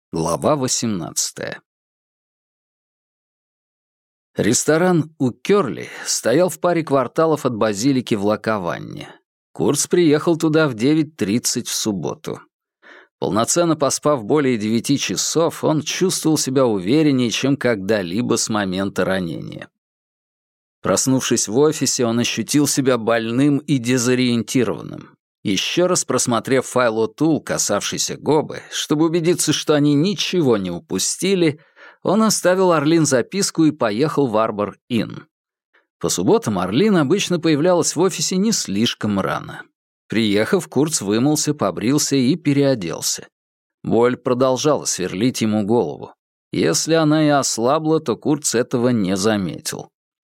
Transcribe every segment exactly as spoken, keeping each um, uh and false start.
Глава восемнадцатая. Ресторан у Кёрли стоял в паре кварталов от базилики в Лакаванне. Курц приехал туда в девять тридцать в субботу. Полноценно поспав более девяти часов, он чувствовал себя увереннее, чем когда-либо с момента ранения. Проснувшись в офисе, он ощутил себя больным и дезориентированным. Еще раз просмотрев файл O'Toole, касавшийся Гобы, чтобы убедиться, что они ничего не упустили, он оставил Арлин записку и поехал в Арбор-Инн. По субботам Арлин обычно появлялась в офисе не слишком рано. Приехав, Курц вымылся, побрился и переоделся. Боль продолжала сверлить ему голову. Если она и ослабла, то Курц этого не заметил.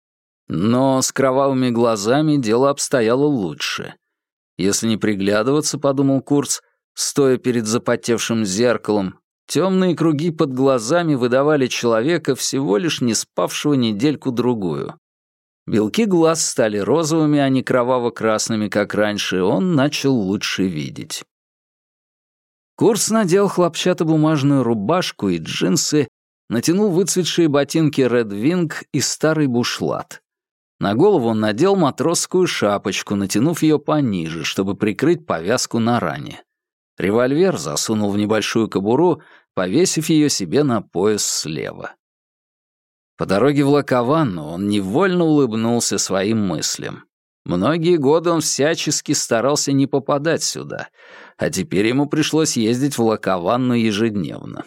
Но с кровавыми глазами дело обстояло лучше. Если не приглядываться, подумал Курц, стоя перед запотевшим зеркалом, темные круги под глазами выдавали человека, всего лишь не спавшего недельку-другую. Белки глаз стали розовыми, а не кроваво-красными, как раньше, и он начал лучше видеть. Курц надел хлопчатобумажную рубашку и джинсы, натянул выцветшие ботинки Red Wing и старый бушлат. На голову он надел матросскую шапочку, натянув ее пониже, чтобы прикрыть повязку на ране. Револьвер засунул в небольшую кобуру, повесив ее себе на пояс слева. По дороге в Лакаванну он невольно улыбнулся своим мыслям. Многие годы он всячески старался не попадать сюда, а теперь ему пришлось ездить в Лакаванну ежедневно.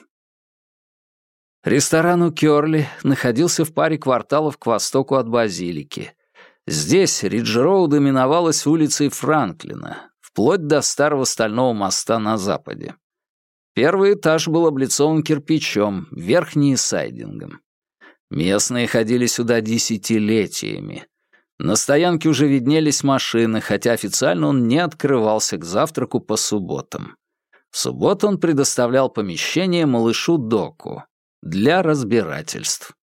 Ресторан у Кёрли находился в паре кварталов к востоку от базилики. Здесь Ридж-Роуд именовалась улицей Франклина, вплоть до старого стального моста на западе. Первый этаж был облицован кирпичом, верхний — сайдингом. Местные ходили сюда десятилетиями. На стоянке уже виднелись машины, хотя официально он не открывался к завтраку по субботам. В субботу он предоставлял помещение малышу Доку для разбирательств.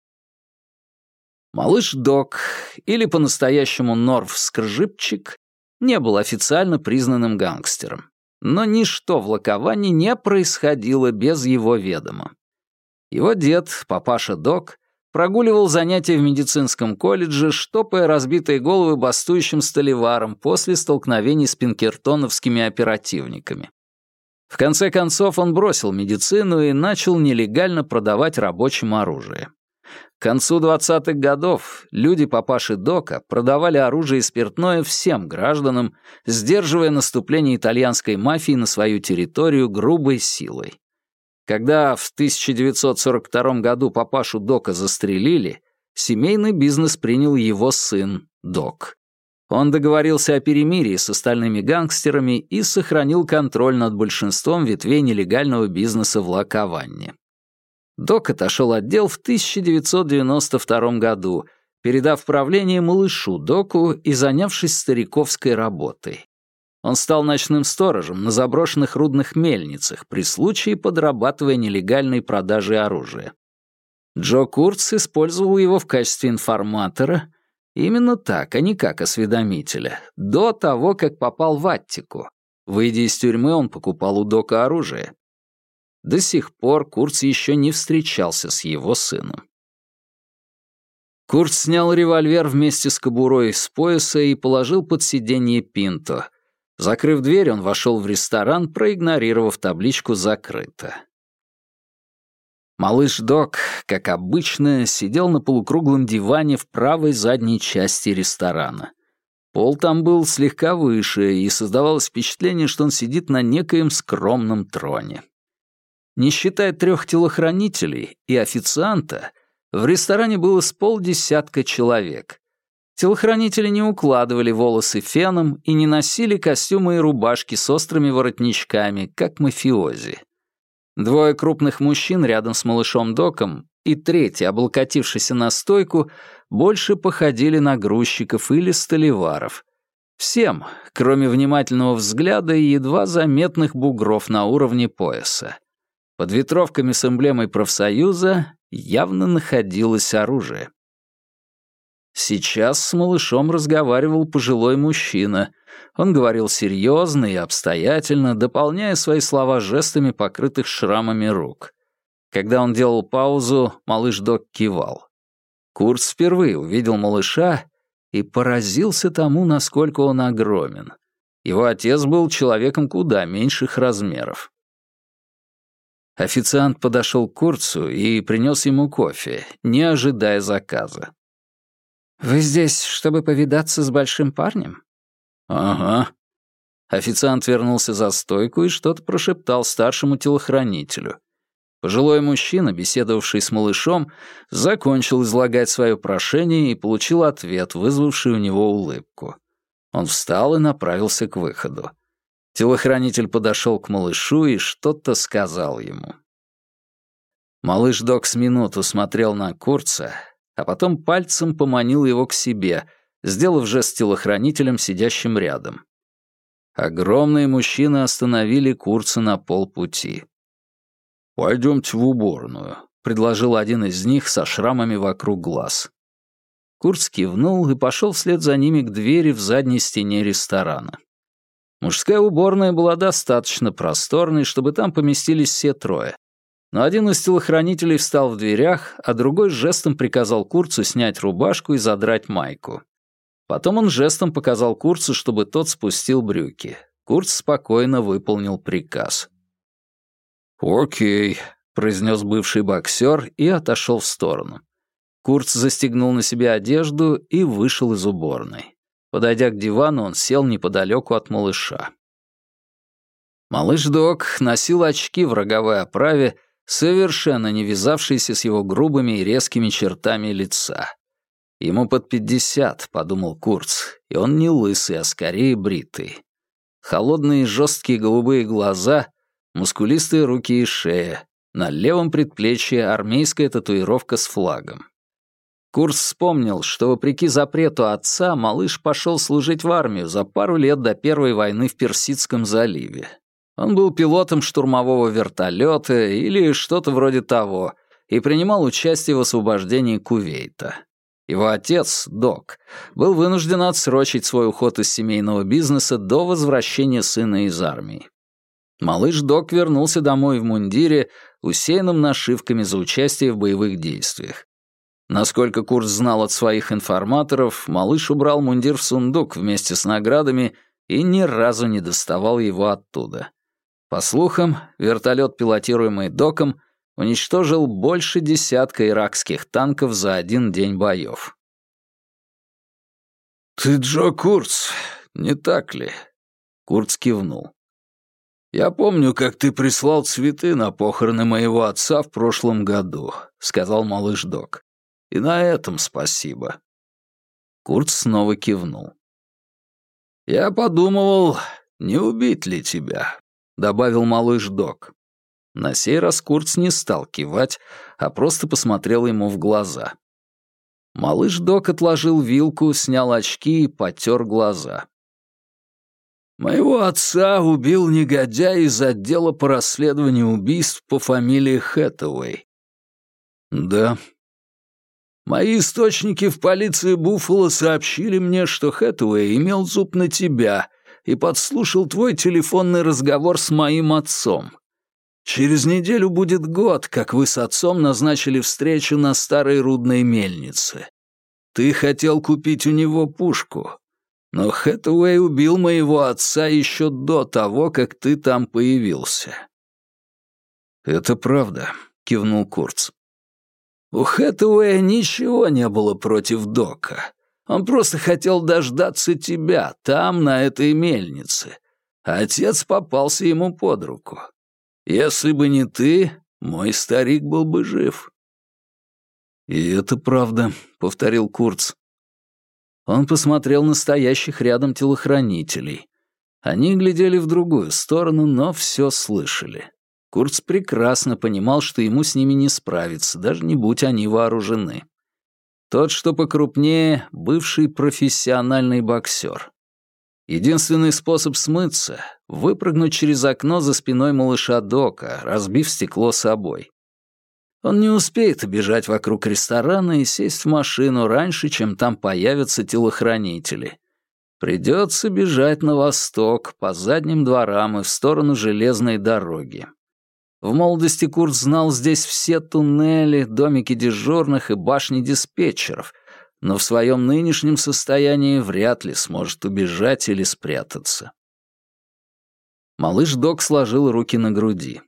Малыш Док, или по-настоящему Норв Скржипчик, не был официально признанным гангстером. Но ничто в Лакаванне не происходило без его ведома. Его дед, папаша Док, прогуливал занятия в медицинском колледже, штопая разбитые головы бастующим сталеваром после столкновений с пинкертоновскими оперативниками. В конце концов он бросил медицину и начал нелегально продавать рабочим оружие. К концу двадцатых годов люди папаши Дока продавали оружие и спиртное всем гражданам, сдерживая наступление итальянской мафии на свою территорию грубой силой. Когда в тысяча девятьсот сорок втором году папашу Дока застрелили, семейный бизнес принял его сын Док. Он договорился о перемирии с остальными гангстерами и сохранил контроль над большинством ветвей нелегального бизнеса в Лакаванне. Док отошел от дел в тысяча девятьсот девяносто втором году, передав правление малышу Доку и занявшись стариковской работой. Он стал ночным сторожем на заброшенных рудных мельницах, при случае подрабатывая нелегальной продажей оружия. Джо Курц использовал его в качестве информатора, именно так, а не как осведомителя, до того, как попал в Аттику. Выйдя из тюрьмы, он покупал у Дока оружие. До сих пор Курц еще не встречался с его сыном. Курц снял револьвер вместе с кобурой с пояса и положил под сиденье Пинто. Закрыв дверь, он вошел в ресторан, проигнорировав табличку «Закрыто». Малыш Док, как обычно, сидел на полукруглом диване в правой задней части ресторана. Пол там был слегка выше, и создавалось впечатление, что он сидит на некоем скромном троне. Не считая трех телохранителей и официанта, в ресторане было с полдесятка человек. Телохранители не укладывали волосы феном и не носили костюмы и рубашки с острыми воротничками, как мафиози. Двое крупных мужчин рядом с малышом Доком и третий, облокотившийся на стойку, больше походили на грузчиков или столеваров. Всем, кроме внимательного взгляда и едва заметных бугров на уровне пояса. Под ветровками с эмблемой профсоюза явно находилось оружие. Сейчас с малышом разговаривал пожилой мужчина. Он говорил серьезно и обстоятельно, дополняя свои слова жестами покрытых шрамами рук. Когда он делал паузу, малыш Док кивал. Курц впервые увидел малыша и поразился тому, насколько он огромен. Его отец был человеком куда меньших размеров. Официант подошел к Курцу и принес ему кофе, не ожидая заказа. «Вы здесь, чтобы повидаться с большим парнем?» «Ага». Официант вернулся за стойку и что-то прошептал старшему телохранителю. Пожилой мужчина, беседовавший с малышом, закончил излагать свое прошение и получил ответ, вызвавший у него улыбку. Он встал и направился к выходу. Телохранитель подошел к малышу и что-то сказал ему. Малыш Док с минуту смотрел на Курца, а потом пальцем поманил его к себе, сделав жест телохранителем, сидящим рядом. Огромные мужчины остановили Курца на полпути. «Пойдемте в уборную», — предложил один из них со шрамами вокруг глаз. Курц кивнул и пошел вслед за ними к двери в задней стене ресторана. Мужская уборная была достаточно просторной, чтобы там поместились все трое. Но один из телохранителей встал в дверях, а другой жестом приказал Курцу снять рубашку и задрать майку. Потом он жестом показал Курцу, чтобы тот спустил брюки. Курц спокойно выполнил приказ. «Окей», — произнес бывший боксер и отошел в сторону. Курц застегнул на себе одежду и вышел из уборной. Подойдя к дивану, он сел неподалеку от малыша. Малыш Док носил очки в роговой оправе, совершенно не вязавшиеся с его грубыми и резкими чертами лица. «Ему под пятьдесят», — подумал Курц, и он не лысый, а скорее бритый. Холодные жесткие голубые глаза, мускулистые руки и шея, на левом предплечье армейская татуировка с флагом. Курц вспомнил, что, вопреки запрету отца, малыш пошел служить в армию за пару лет до Первой войны в Персидском заливе. Он был пилотом штурмового вертолета или что-то вроде того и принимал участие в освобождении Кувейта. Его отец, Док, был вынужден отсрочить свой уход из семейного бизнеса до возвращения сына из армии. Малыш Док вернулся домой в мундире, усеянном нашивками за участие в боевых действиях. Насколько Курц знал от своих информаторов, малыш убрал мундир в сундук вместе с наградами и ни разу не доставал его оттуда. По слухам, вертолет, пилотируемый Доком, уничтожил больше десятка иракских танков за один день боев. «Ты Джо Курц, не так ли?» Курц кивнул. «Я помню, как ты прислал цветы на похороны моего отца в прошлом году», — сказал малыш Док. «И на этом спасибо». Курц снова кивнул. «Я подумывал, не убить ли тебя», — добавил малыш Док. На сей раз Курц не стал кивать, а просто посмотрел ему в глаза. Малыш Док отложил вилку, снял очки и потер глаза. «Моего отца убил негодяй из отдела по расследованию убийств по фамилии Хэтэуэй». «Да». «Мои источники в полиции Буффало сообщили мне, что Хэтэуэй имел зуб на тебя и подслушал твой телефонный разговор с моим отцом. Через неделю будет год, как вы с отцом назначили встречу на старой рудной мельнице. Ты хотел купить у него пушку, но Хэтэуэй убил моего отца еще до того, как ты там появился». «Это правда», — кивнул Курц. «У Хэтэуэя ничего не было против Дока. Он просто хотел дождаться тебя там, на этой мельнице. А отец попался ему под руку. Если бы не ты, мой старик был бы жив». «И это правда», — повторил Курц. Он посмотрел на стоящих рядом телохранителей. Они глядели в другую сторону, но все слышали. Курц прекрасно понимал, что ему с ними не справиться, даже не будь они вооружены. Тот, что покрупнее, бывший профессиональный боксер. Единственный способ смыться — выпрыгнуть через окно за спиной малыша Дока, разбив стекло собой. Он не успеет обежать вокруг ресторана и сесть в машину раньше, чем там появятся телохранители. Придется бежать на восток, по задним дворам и в сторону железной дороги. В молодости Курт знал здесь все туннели, домики дежурных и башни диспетчеров, но в своем нынешнем состоянии вряд ли сможет убежать или спрятаться. Малыш Док сложил руки на груди.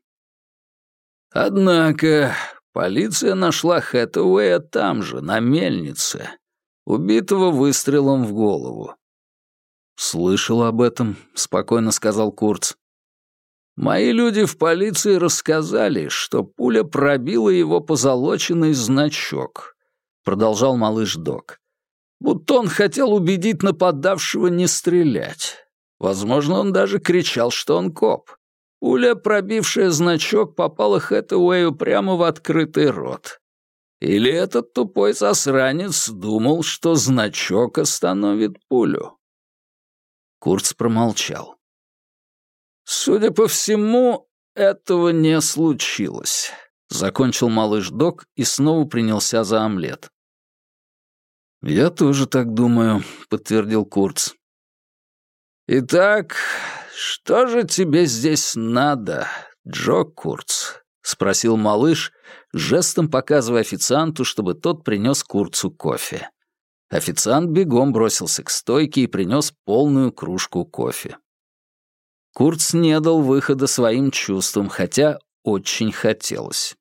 Однако полиция нашла Хэтэуэя там же, на мельнице, убитого выстрелом в голову. «Слышал об этом», — спокойно сказал Курц. «Мои люди в полиции рассказали, что пуля пробила его позолоченный значок», — продолжал малыш Док. «Будто он хотел убедить нападавшего не стрелять. Возможно, он даже кричал, что он коп. Пуля, пробившая значок, попала Хэтэуэю прямо в открытый рот. Или этот тупой засранец думал, что значок остановит пулю?» Курц промолчал. «Судя по всему, этого не случилось», — закончил малыш Док и снова принялся за омлет. «Я тоже так думаю», — подтвердил Курц. «Итак, что же тебе здесь надо, Джо Курц?» — спросил малыш, жестом показывая официанту, чтобы тот принес Курцу кофе. Официант бегом бросился к стойке и принес полную кружку кофе. Курц не дал выхода своим чувствам, хотя очень хотелось.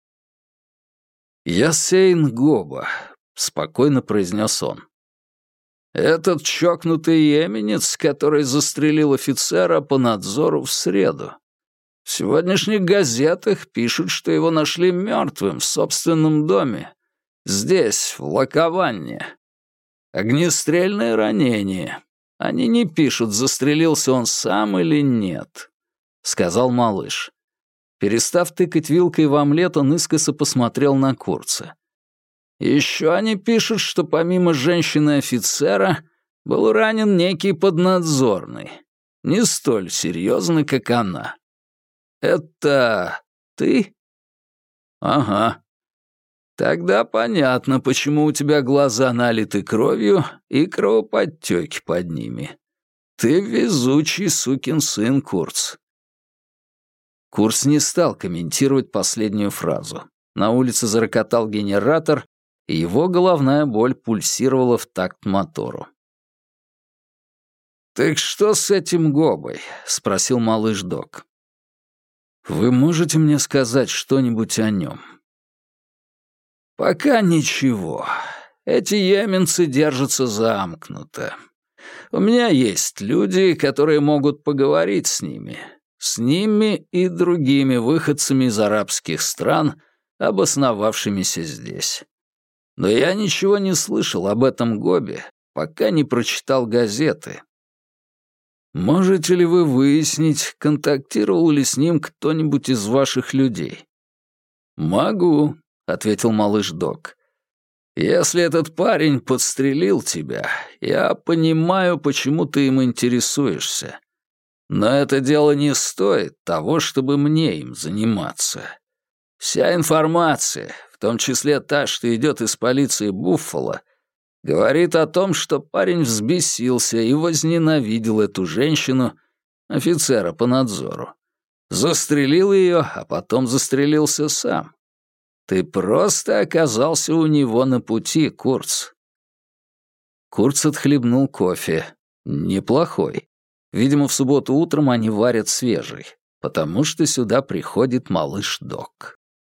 «Ясейн Гоба», — спокойно произнес он. «Этот чокнутый йеменец, который застрелил офицера по надзору в среду. В сегодняшних газетах пишут, что его нашли мертвым в собственном доме. Здесь, в Лакаванне. Огнестрельное ранение. Они не пишут, застрелился он сам или нет», — сказал малыш. Перестав тыкать вилкой в омлет, он искоса посмотрел на Курца. «Еще они пишут, что помимо женщины-офицера был ранен некий поднадзорный, не столь серьезный, как она. Это ты?» «Ага. Тогда понятно, почему у тебя глаза налиты кровью и кровоподтеки под ними. Ты везучий сукин сын, Курц». Курц не стал комментировать последнюю фразу. На улице зарокотал генератор, и его головная боль пульсировала в такт мотору. «Так что с этим Гобой?» — спросил малыш Док. «Вы можете мне сказать что-нибудь о нем?» «Пока ничего. Эти йеменцы держатся замкнуто. У меня есть люди, которые могут поговорить с ними. С ними и другими выходцами из арабских стран, обосновавшимися здесь. Но я ничего не слышал об этом Гобе, пока не прочитал газеты. Можете ли вы выяснить, контактировал ли с ним кто-нибудь из ваших людей?» «Могу», — ответил малыш Док. «Если этот парень подстрелил тебя, я понимаю, почему ты им интересуешься. Но это дело не стоит того, чтобы мне им заниматься. Вся информация, в том числе та, что идет из полиции Буффало, говорит о том, что парень взбесился и возненавидел эту женщину, офицера по надзору. Застрелил ее, а потом застрелился сам. Ты просто оказался у него на пути, Курц». Курц отхлебнул кофе. Неплохой. Видимо, в субботу утром они варят свежий, потому что сюда приходит малыш Док.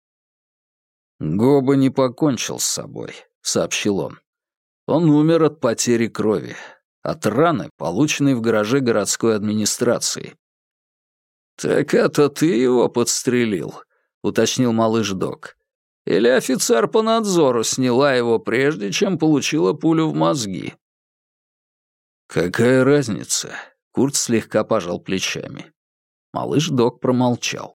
«Гоба не покончил с собой», — сообщил он. «Он умер от потери крови, от раны, полученной в гараже городской администрации». «Так это ты его подстрелил?» — уточнил малыш Док. «Или офицер по надзору сняла его, прежде чем получила пулю в мозги?» «Какая разница?» — Курт слегка пожал плечами. Малыш Док промолчал.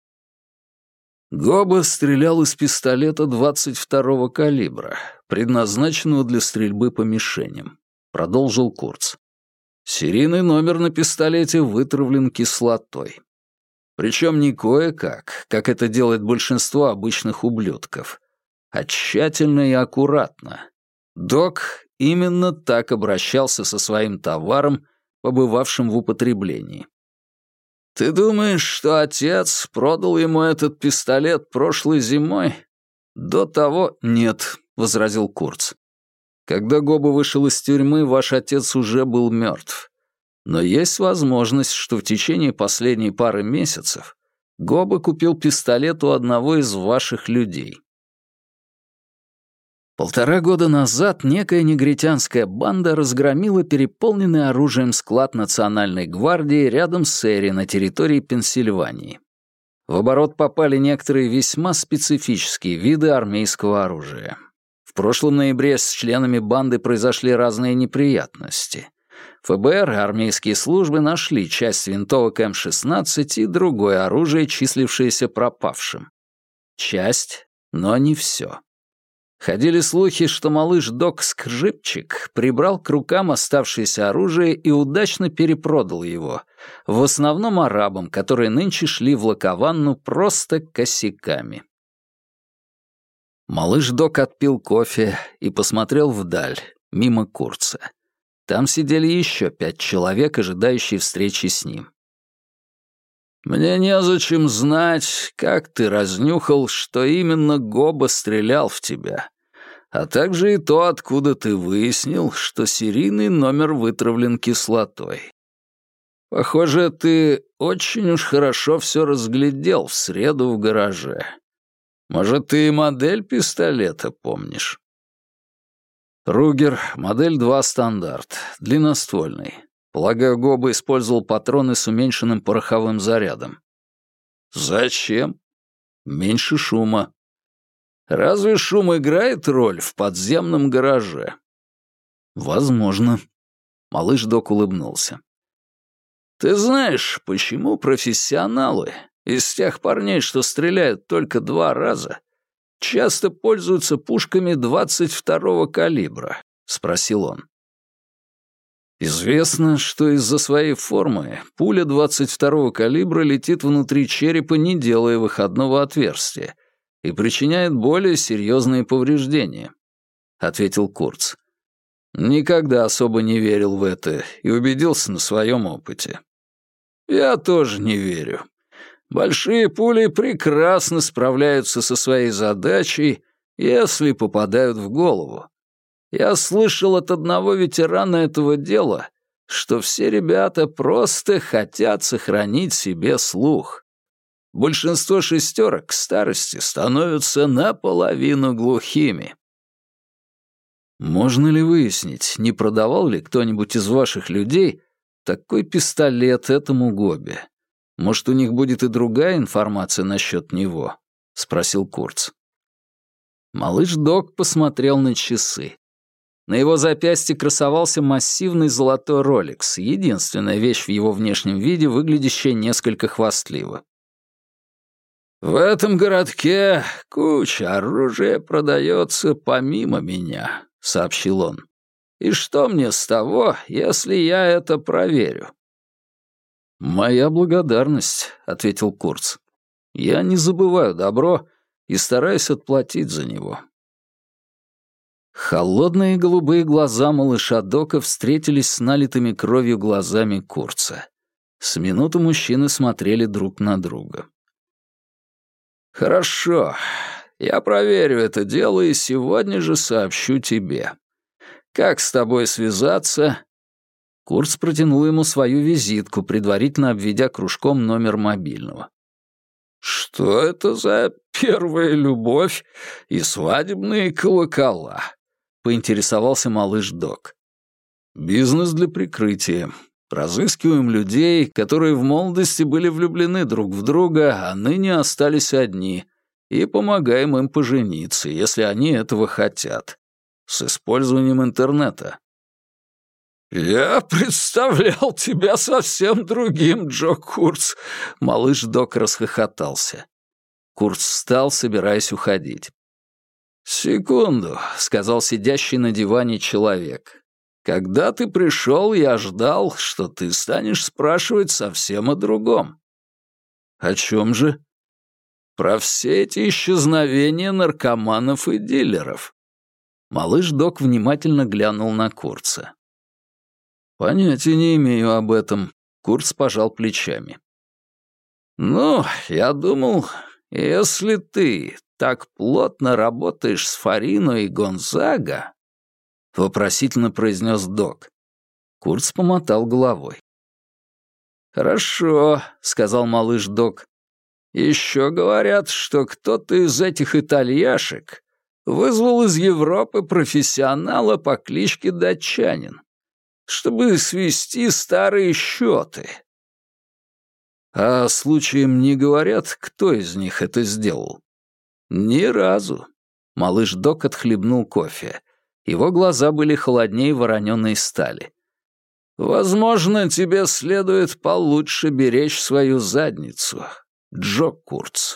«Гоба стрелял из пистолета двадцать второго калибра, предназначенного для стрельбы по мишеням», — продолжил Курц. «Серийный номер на пистолете вытравлен кислотой. Причем не кое-как, как это делает большинство обычных ублюдков, а тщательно и аккуратно. Док именно так обращался со своим товаром, побывавшим в употреблении. «Ты думаешь, что отец продал ему этот пистолет прошлой зимой?» «До того нет», — возразил Курц. «Когда Гоба вышел из тюрьмы, ваш отец уже был мертв. Но есть возможность, что в течение последней пары месяцев Гоба купил пистолет у одного из ваших людей». Полтора года назад некая негритянская банда разгромила переполненный оружием склад Национальной гвардии рядом с Эри на территории Пенсильвании. В оборот попали некоторые весьма специфические виды армейского оружия. В прошлом ноябре с членами банды произошли разные неприятности. ФБР и армейские службы нашли часть винтовок эм шестнадцать и другое оружие, числившееся пропавшим. Часть, но не все. Ходили слухи, что малыш Док Скрипчик прибрал к рукам оставшееся оружие и удачно перепродал его, в основном арабам, которые нынче шли в Лакаванну просто косяками. Малыш Док отпил кофе и посмотрел вдаль, мимо Курца. Там сидели еще пять человек, ожидающие встречи с ним. «Мне незачем знать, как ты разнюхал, что именно Гоба стрелял в тебя, а также и то, откуда ты выяснил, что серийный номер вытравлен кислотой. Похоже, ты очень уж хорошо все разглядел в среду в гараже. Может, ты и модель пистолета помнишь?» «Ругер, модель два стандарт, длинноствольный. Полагаю, Гоба использовал патроны с уменьшенным пороховым зарядом». «Зачем?» «Меньше шума». «Разве шум играет роль в подземном гараже?» «Возможно». Малыш Док улыбнулся. «Ты знаешь, почему профессионалы из тех парней, что стреляют только два раза, часто пользуются пушками двадцать второго калибра?» — спросил он. Известно, что из-за своей формы пуля двадцать второго калибра летит внутри черепа, не делая выходного отверстия, и причиняет более серьезные повреждения, — ответил Курц. Никогда особо не верил в это и убедился на своем опыте. Я тоже не верю. Большие пули прекрасно справляются со своей задачей, если попадают в голову. Я слышал от одного ветерана этого дела, что все ребята просто хотят сохранить себе слух. Большинство шестерок к старости становятся наполовину глухими. Можно ли выяснить, не продавал ли кто-нибудь из ваших людей такой пистолет этому Гобе? Может, у них будет и другая информация насчет него? — спросил Курц. Малыш Док посмотрел на часы. На его запястье красовался массивный золотой роликс, единственная вещь в его внешнем виде, выглядящая несколько хвастливо. «В этом городке куча оружия продается помимо меня», — сообщил он. «И что мне с того, если я это проверю?» «Моя благодарность», — ответил Курц. «Я не забываю добро и стараюсь отплатить за него». Холодные голубые глаза малыша Дока встретились с налитыми кровью глазами Курца. С минуту мужчины смотрели друг на друга. «Хорошо, я проверю это дело и сегодня же сообщу тебе. Как с тобой связаться?» Курц протянул ему свою визитку, предварительно обведя кружком номер мобильного. «Что это за первая любовь и свадебные колокола?» — поинтересовался малыш Док. «Бизнес для прикрытия. Разыскиваем людей, которые в молодости были влюблены друг в друга, а ныне остались одни, и помогаем им пожениться, если они этого хотят. С использованием интернета». «Я представлял тебя совсем другим, Джо Курц», — малыш Док расхохотался. Курц встал, собираясь уходить. «Секунду», — сказал сидящий на диване человек. «Когда ты пришел, я ждал, что ты станешь спрашивать совсем о другом». «О чем же?» «Про все эти исчезновения наркоманов и дилеров». Малыш Док внимательно глянул на Курца. «Понятия не имею об этом», — Курц пожал плечами. «Ну, я думал, если ты так плотно работаешь с Фарино и Гонзага...» — вопросительно произнес док. Курц помотал головой. «Хорошо», — сказал малыш док. «Еще говорят, что кто-то из этих итальяшек вызвал из Европы профессионала по кличке Датчанин, чтобы свести старые счеты». «А случаем не говорят, кто из них это сделал?» «Ни разу». Малыш док отхлебнул кофе. Его глаза были холоднее вороненой стали. «Возможно, тебе следует получше беречь свою задницу, Джо Курц».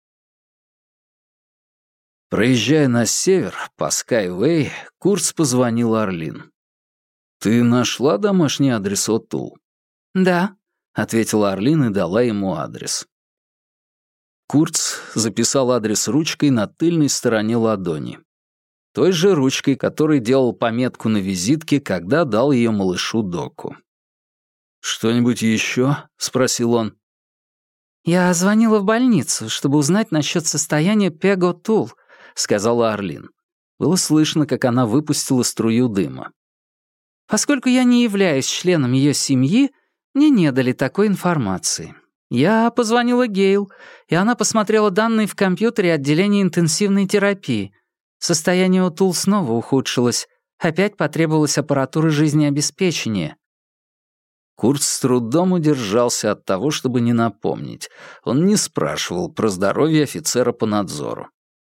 Проезжая на север, по Скайвей, Курц позвонил Арлин. «Ты нашла домашний адрес Отул?» «Да», — ответила Арлин и дала ему адрес. Курц записал адрес ручкой на тыльной стороне ладони. Той же ручкой, которой делал пометку на визитке, когда дал ее малышу Доку. «Что-нибудь еще?» — спросил он. «Я звонила в больницу, чтобы узнать насчет состояния Пего Тул», — сказала Арлин. Было слышно, как она выпустила струю дыма. «Поскольку я не являюсь членом ее семьи, мне не дали такой информации. Я позвонила Гейл, и она посмотрела данные в компьютере отделения интенсивной терапии. Состояние Отул снова ухудшилось. Опять потребовалась аппаратура жизнеобеспечения». Курц с трудом удержался от того, чтобы не напомнить. Он не спрашивал про здоровье офицера по надзору.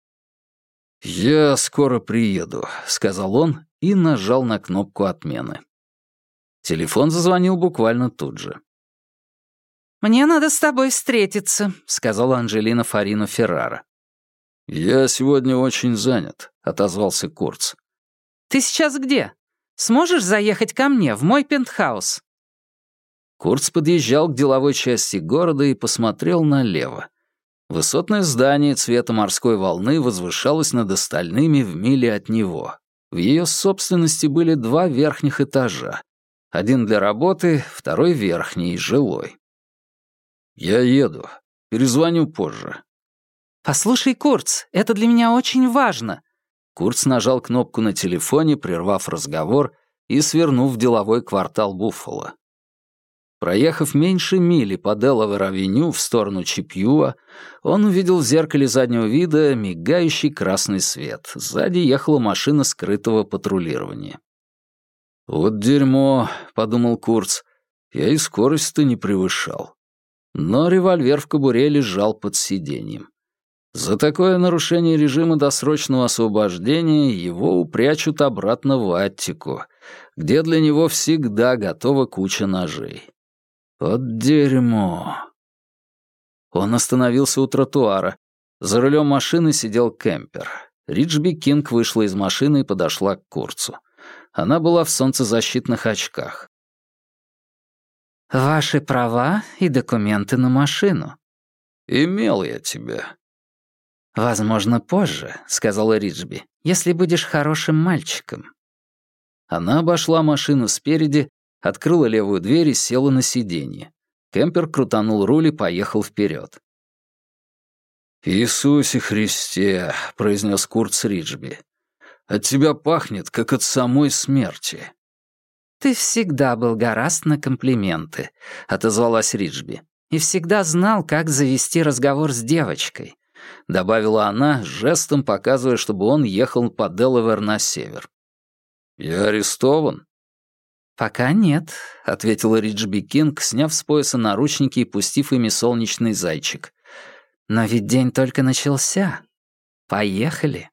«Я скоро приеду», — сказал он и нажал на кнопку отмены. Телефон зазвонил буквально тут же. «Мне надо с тобой встретиться», — сказала Анджелина Фарино Феррара. «Я сегодня очень занят», — отозвался Курц. «Ты сейчас где? Сможешь заехать ко мне, в мой пентхаус?» Курц подъезжал к деловой части города и посмотрел налево. Высотное здание цвета морской волны возвышалось над остальными в миле от него. В ее собственности были два верхних этажа. Один для работы, второй верхний, жилой. «Я еду. Перезвоню позже». «Послушай, Курц, это для меня очень важно». Курц нажал кнопку на телефоне, прервав разговор и свернув в деловой квартал Буффало. Проехав меньше мили по Делавэр-авеню в сторону Чипьюа, он увидел в зеркале заднего вида мигающий красный свет. Сзади ехала машина скрытого патрулирования. «Вот дерьмо», — подумал Курц, — «я и скорость-то не превышал». Но револьвер в кобуре лежал под сиденьем. За такое нарушение режима досрочного освобождения его упрячут обратно в Аттику, где для него всегда готова куча ножей. Вот дерьмо. Он остановился у тротуара. За рулем машины сидел кемпер. Риджби Кинг вышла из машины и подошла к Курцу. Она была в солнцезащитных очках. «Ваши права и документы на машину». «Имел я тебя». «Возможно, позже», — сказала Риджби, «если будешь хорошим мальчиком». Она обошла машину спереди, открыла левую дверь и села на сиденье. Кемпер крутанул руль и поехал вперед. «Иисусе Христе», — произнес Курц Риджби, — «от тебя пахнет, как от самой смерти». «Ты всегда был горазд на комплименты», — отозвалась Риджби, «и всегда знал, как завести разговор с девочкой», — добавила она, жестом показывая, чтобы он ехал по Делавэр на север. «Я арестован?» «Пока нет», — ответила Риджби Кинг, сняв с пояса наручники и пустив ими солнечный зайчик. «Но ведь день только начался. Поехали».